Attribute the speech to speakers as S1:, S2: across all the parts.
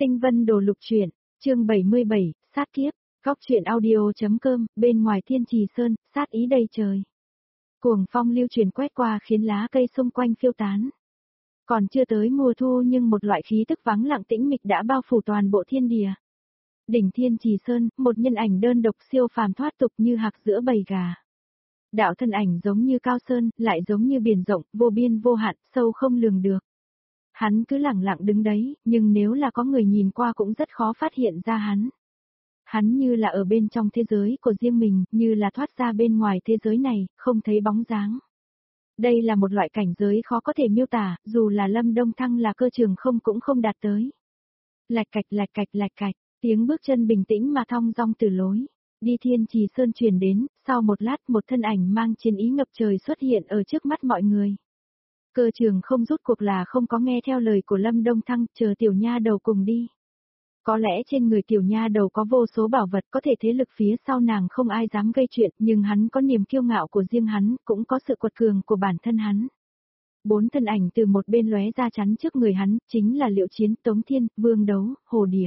S1: Tinh vân đồ lục truyện, chương 77, sát kiếp, góc truyện audio.com, bên ngoài Thiên Trì Sơn, sát ý đầy trời. Cuồng phong lưu truyền quét qua khiến lá cây xung quanh phiêu tán. Còn chưa tới mùa thu nhưng một loại khí tức vắng lặng tĩnh mịch đã bao phủ toàn bộ thiên địa. Đỉnh Thiên Trì Sơn, một nhân ảnh đơn độc siêu phàm thoát tục như hạc giữa bầy gà. Đạo thân ảnh giống như cao sơn, lại giống như biển rộng, vô biên vô hạn, sâu không lường được. Hắn cứ lặng lặng đứng đấy, nhưng nếu là có người nhìn qua cũng rất khó phát hiện ra hắn. Hắn như là ở bên trong thế giới của riêng mình, như là thoát ra bên ngoài thế giới này, không thấy bóng dáng. Đây là một loại cảnh giới khó có thể miêu tả, dù là Lâm Đông Thăng là cơ trường không cũng không đạt tới. Lạch cạch, tiếng bước chân bình tĩnh mà thong dong từ lối. Đi Thiên Trì Sơn truyền đến, sau một lát một thân ảnh mang chiến ý ngập trời xuất hiện ở trước mắt mọi người. Cơ trường không rút cuộc là không có nghe theo lời của Lâm Đông Thăng, chờ tiểu nha đầu cùng đi. Có lẽ trên người tiểu nha đầu có vô số bảo vật, có thể thế lực phía sau nàng không ai dám gây chuyện, nhưng hắn có niềm kiêu ngạo của riêng hắn, cũng có sự quật cường của bản thân hắn. 4 thân ảnh từ một bên lóe ra chắn trước người hắn, chính là Liệu Chiến, Tống Thiên, Vương Đấu, Hồ Đìa.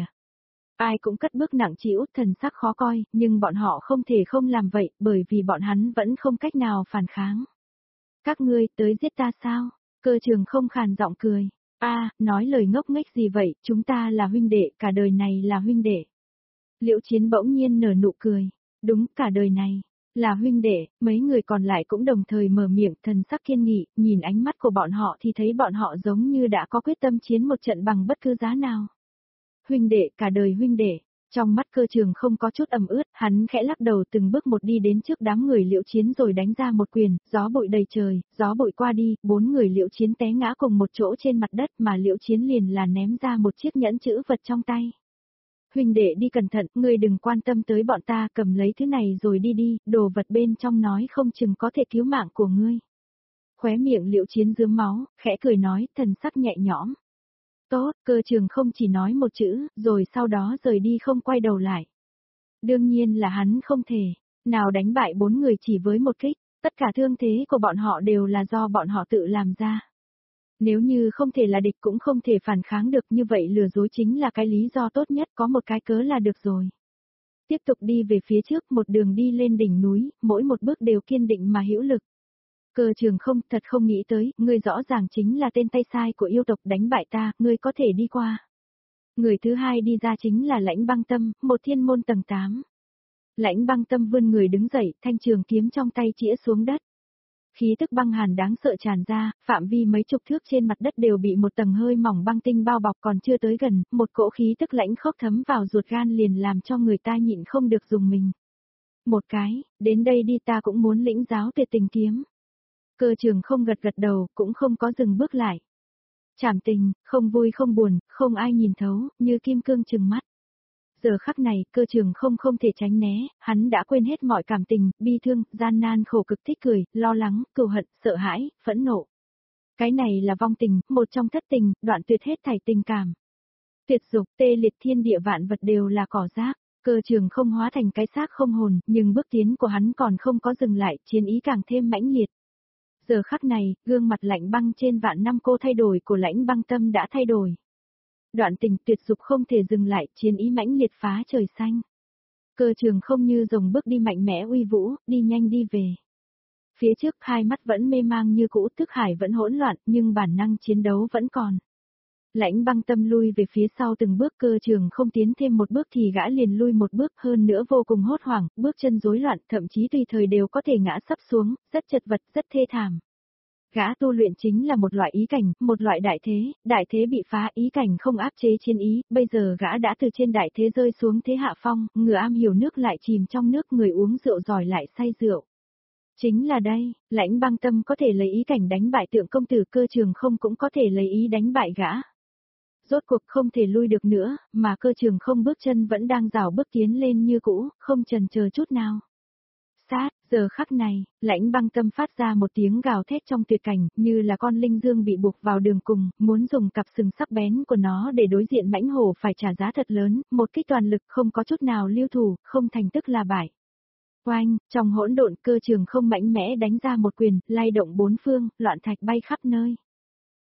S1: Ai cũng cất bước nặng trĩu, thần sắc khó coi, nhưng bọn họ không thể không làm vậy, bởi vì bọn hắn vẫn không cách nào phản kháng. Các ngươi tới giết ta sao? Cơ trường không khàn giọng cười. Nói lời ngốc nghếch gì vậy, chúng ta là huynh đệ, cả đời này là huynh đệ. Liễu Chiến bỗng nhiên nở nụ cười. Đúng, cả đời này, là huynh đệ, mấy người còn lại cũng đồng thời mở miệng, thần sắc kiên nghị, nhìn ánh mắt của bọn họ thì thấy bọn họ giống như đã có quyết tâm chiến một trận bằng bất cứ giá nào. Huynh đệ, cả đời huynh đệ. Trong mắt cơ trường không có chút ẩm ướt, hắn khẽ lắc đầu từng bước một đi đến trước đám người Liễu Chiến rồi đánh ra một quyền, gió bụi đầy trời, gió bụi qua đi, 4 người Liễu Chiến té ngã cùng một chỗ trên mặt đất mà Liễu Chiến liền là ném ra một chiếc nhẫn chữ vật trong tay. Huynh đệ đi cẩn thận, ngươi đừng quan tâm tới bọn ta, cầm lấy thứ này rồi đi đi, đồ vật bên trong nói không chừng có thể cứu mạng của ngươi. Khóe miệng Liễu Chiến rướm máu, khẽ cười nói, thần sắc nhẹ nhõm. Tốt, cơ trường không chỉ nói một chữ, rồi sau đó rời đi không quay đầu lại. Đương nhiên là hắn không thể, nào đánh bại 4 người chỉ với một kích, tất cả thương thế của bọn họ đều là do bọn họ tự làm ra. Nếu như không thể là địch cũng không thể phản kháng được, như vậy lừa dối chính là cái lý do tốt nhất, có một cái cớ là được rồi. Tiếp tục đi về phía trước, một đường đi lên đỉnh núi, mỗi một bước đều kiên định mà hữu lực. Cơ trường không, thật không nghĩ tới, ngươi rõ ràng chính là tên tay sai của yêu tộc, đánh bại ta, ngươi có thể đi qua. Người thứ hai đi ra chính là Lãnh Băng Tâm, một thiên môn tầng 8. Lãnh Băng Tâm vươn người đứng dậy, thanh trường kiếm trong tay chĩa xuống đất. Khí tức băng hàn đáng sợ tràn ra, phạm vi mấy chục thước trên mặt đất đều bị một tầng hơi mỏng băng tinh bao bọc, còn chưa tới gần, một cỗ khí tức lãnh khốc thấm vào ruột gan liền làm cho người ta nhịn không được dùng mình. Một cái, đến đây đi, ta cũng muốn lĩnh giáo tuyệt tình kiếm. Cơ trường không gật gật đầu, cũng không có dừng bước lại. Trảm tình, không vui không buồn, không ai nhìn thấu, như kim cương trừng mắt. Giờ khắc này, cơ trường không thể tránh né, hắn đã quên hết mọi cảm tình, bi thương, gian nan khổ cực, thích cười, lo lắng, cừu hận, sợ hãi, phẫn nộ. Cái này là vong tình, một trong thất tình, đoạn tuyệt hết thảy tình cảm. Tuyệt dục, tê liệt, thiên địa vạn vật đều là cỏ rác. Cơ trường không hóa thành cái xác không hồn, nhưng bước tiến của hắn còn không có dừng lại, chiến ý càng thêm mãnh liệt. Giờ khắc này, gương mặt lạnh băng trên vạn năm cô thay đổi của Lãnh Băng Tâm đã thay đổi. Đoạn tình tuyệt dục không thể dừng lại, chiến ý mãnh liệt phá trời xanh. Cơ trường không như rồng bước đi mạnh mẽ uy vũ, đi nhanh đi về. Phía trước hai mắt vẫn mê mang như cũ, thức hải vẫn hỗn loạn, nhưng bản năng chiến đấu vẫn còn. Lãnh Băng Tâm lui về phía sau từng bước, cơ trường không tiến thêm một bước thì gã liền lui một bước, hơn nữa vô cùng hốt hoảng, bước chân rối loạn, thậm chí tùy thời đều có thể ngã sấp xuống, rất chật vật, rất thê thảm. Gã tu luyện chính là một loại ý cảnh, một loại đại thế bị phá, ý cảnh không áp chế chiến ý, bây giờ gã đã từ trên đại thế rơi xuống thế hạ phong, người am hiểu nước lại chìm trong nước, người uống rượu giỏi lại say rượu. Chính là đây, Lãnh Băng Tâm có thể lấy ý cảnh đánh bại Tượng công tử, cơ trường không cũng có thể lấy ý đánh bại gã. Rốt cuộc không thể lui được nữa, mà cơ trường không bước chân vẫn đang rảo bước tiến lên như cũ, không chần chờ chút nào. Sát, giờ khắc này, Lãnh Băng Tâm phát ra một tiếng gào thét trong tuyệt cảnh, như là con linh dương bị buộc vào đường cùng, muốn dùng cặp sừng sắc bén của nó để đối diện mãnh hổ phải trả giá thật lớn, một kích toàn lực không có chút nào lưu thủ, không thành tức là bại. Oanh, trong hỗn độn, cơ trường không mạnh mẽ đánh ra một quyền, lay động bốn phương, loạn thạch bay khắp nơi.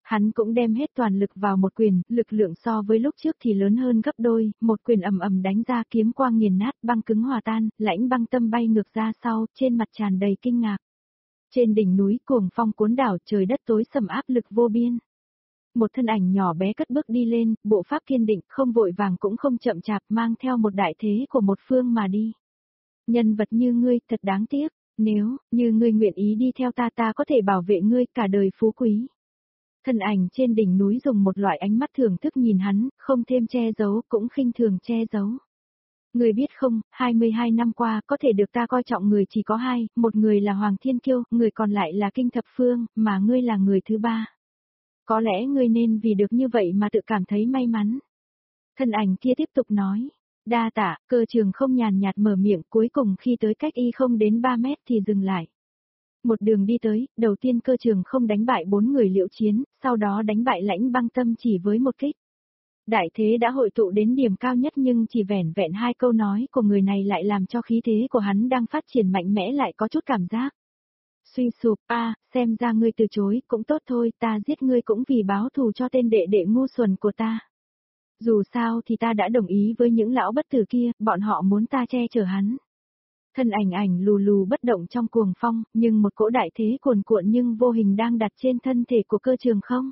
S1: Hắn cũng đem hết toàn lực vào một quyền, lực lượng so với lúc trước thì lớn hơn gấp đôi, một quyền ầm ầm đánh ra kiếm quang nghiền nát băng cứng hòa tan, lãnh băng tâm bay ngược ra sau, trên mặt tràn đầy kinh ngạc. Trên đỉnh núi cuồng phong cuốn đảo trời đất tối sầm áp lực vô biên. Một thân ảnh nhỏ bé cất bước đi lên, bộ pháp kiên định, không vội vàng cũng không chậm chạp mang theo một đại thế của một phương mà đi. Nhân vật như ngươi thật đáng tiếc, nếu như ngươi nguyện ý đi theo ta ta có thể bảo vệ ngươi cả đời phú quý. Thân ảnh trên đỉnh núi dùng một loại ánh mắt thưởng thức nhìn hắn, không thêm che giấu cũng khinh thường che giấu. Ngươi biết không, 22 năm qua có thể được ta coi trọng người chỉ có hai, một người là Hoàng Thiên Kiêu, người còn lại là Kinh Thập Phương, mà ngươi là người thứ ba. Có lẽ ngươi nên vì được như vậy mà tự cảm thấy may mắn. Thân ảnh kia tiếp tục nói. Đa tạ, Cơ Trường không nhàn nhạt mở miệng, cuối cùng khi tới cách y không đến 3 mét thì dừng lại. Một đường đi tới, đầu tiên Cơ Trường không đánh bại 4 người Liễu Chiến, sau đó đánh bại Lãnh Băng Tâm chỉ với một kích. Đại thế đã hội tụ đến điểm cao nhất nhưng chỉ vẻn vẹn hai câu nói của người này lại làm cho khí thế của hắn đang phát triển mạnh mẽ lại có chút cảm giác. Suy sụp, xem ra ngươi từ chối, cũng tốt thôi, ta giết ngươi cũng vì báo thù cho tên đệ đệ ngu xuẩn của ta. Dù sao thì ta đã đồng ý với những lão bất tử kia, bọn họ muốn ta che chở hắn. Thân ảnh lù lù bất động trong cuồng phong, nhưng một cỗ đại thế cuồn cuộn nhưng vô hình đang đặt trên thân thể của Cơ Trường không.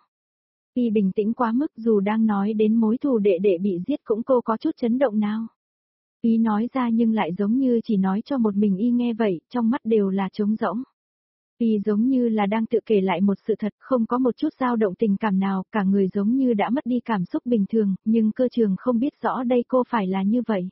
S1: Y bình tĩnh quá mức dù đang nói đến mối thù đệ đệ bị giết cũng cô có chút chấn động nào. Y nói ra nhưng lại giống như chỉ nói cho một mình y nghe vậy, trong mắt đều là trống rỗng. Y giống như là đang tự kể lại một sự thật, không có một chút dao động tình cảm nào, cả người giống như đã mất đi cảm xúc bình thường, nhưng Cơ Trường không biết rõ đây cô phải là như vậy.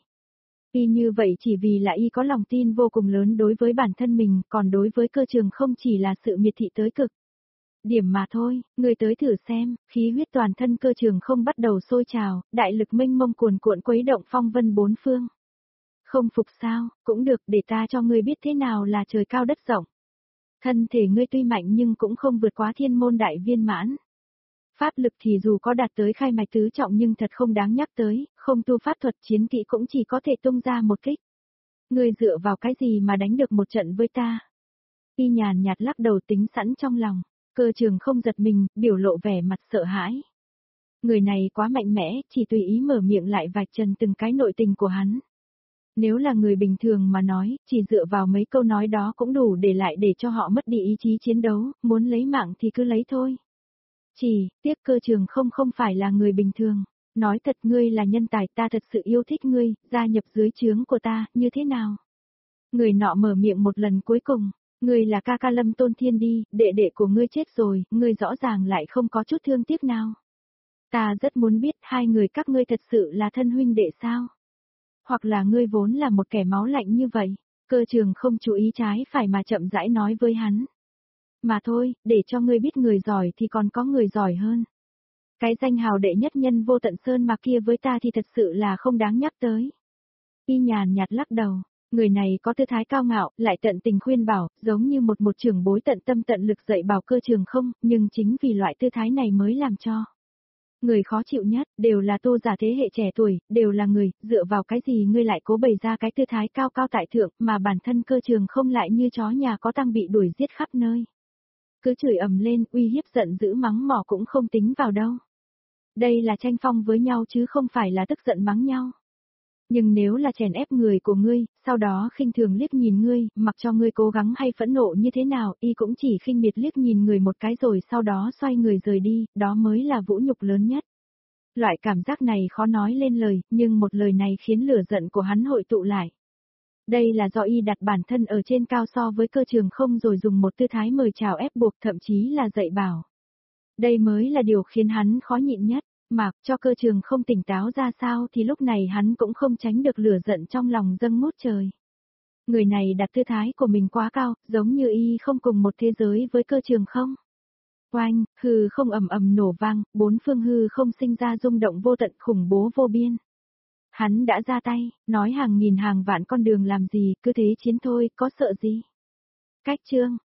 S1: Y như vậy chỉ vì là y có lòng tin vô cùng lớn đối với bản thân mình, còn đối với Cơ Trường không chỉ là sự miệt thị tới cực. Điểm mà thôi, người tới thử xem, khí huyết toàn thân Cơ Trường không bắt đầu sôi trào, đại lực mênh mông cuồn cuộn quấy động phong vân bốn phương. Không phục sao, cũng được để ta cho ngươi biết thế nào là trời cao đất rộng. Thân thể ngươi tuy mạnh nhưng cũng không vượt quá thiên môn đại viên mãn. Pháp lực thì dù có đạt tới khai mạch tứ trọng nhưng thật không đáng nhắc tới, không tu pháp thuật chiến kỹ cũng chỉ có thể tung ra một kích. Ngươi dựa vào cái gì mà đánh được một trận với ta? Y nhàn nhạt lắc đầu tính sẵn trong lòng, Cơ Trường không giật mình, biểu lộ vẻ mặt sợ hãi. Người này quá mạnh mẽ, chỉ tùy ý mở miệng lại vạch trần từng cái nội tình của hắn. Nếu là người bình thường mà nói, chỉ dựa vào mấy câu nói đó cũng đủ để lại để cho họ mất đi ý chí chiến đấu, muốn lấy mạng thì cứ lấy thôi. Tiếc Cơ Trường không phải là người bình thường. Nói thật ngươi là nhân tài ta thật sự yêu thích ngươi, gia nhập dưới trướng của ta, như thế nào? Người nọ mở miệng một lần cuối cùng, ngươi là ca ca Lâm Tôn Thiên đi, đệ đệ của ngươi chết rồi, ngươi rõ ràng lại không có chút thương tiếc nào. Ta rất muốn biết hai người các ngươi thật sự là thân huynh đệ sao? Hoặc là ngươi vốn là một kẻ máu lạnh như vậy, Cơ Trường không chú ý trái phải mà chậm rãi nói với hắn. Mà thôi, để cho ngươi biết người giỏi thì còn có người giỏi hơn. Cái danh hào đệ nhất nhân vô tận sơn mà kia với ta thì thật sự là không đáng nhắc tới. Y nhàn nhạt lắc đầu, người này có tư thái cao ngạo, lại tận tình khuyên bảo, giống như một trưởng bối tận tâm tận lực dạy bảo Cơ Trường không, nhưng chính vì loại tư thái này mới làm cho. Người khó chịu nhất, đều là tu giả thế hệ trẻ tuổi, đều là người, dựa vào cái gì ngươi lại cố bày ra cái tư thái cao cao tại thượng, mà bản thân Cơ Trường không lại như chó nhà có tăng bị đuổi giết khắp nơi. Cứ chửi ầm lên, uy hiếp giận dữ mắng mỏ cũng không tính vào đâu. Đây là tranh phong với nhau chứ không phải là tức giận mắng nhau. Nhưng nếu là chèn ép người của ngươi, sau đó khinh thường liếc nhìn ngươi, mặc cho ngươi cố gắng hay phẫn nộ như thế nào, y cũng chỉ khinh miệt liếc nhìn người một cái rồi sau đó xoay người rời đi, đó mới là vũ nhục lớn nhất. Loại cảm giác này khó nói lên lời, nhưng một lời này khiến lửa giận của hắn hội tụ lại. Đây là do y đặt bản thân ở trên cao so với Cơ Trường không rồi dùng một tư thái mời chào ép buộc thậm chí là dạy bảo. Đây mới là điều khiến hắn khó nhịn nhất, mà cho Cơ Trường không tỉnh táo ra sao thì lúc này hắn cũng không tránh được lửa giận trong lòng dâng ngút trời. Người này đặt tư thái của mình quá cao, giống như y không cùng một thế giới với Cơ Trường không. Oanh, hư không ầm ầm nổ vang, bốn phương hư không sinh ra rung động vô tận khủng bố vô biên. Hắn đã ra tay, nói hàng nghìn hàng vạn con đường làm gì, cứ thế chiến thôi, có sợ gì. Cách chương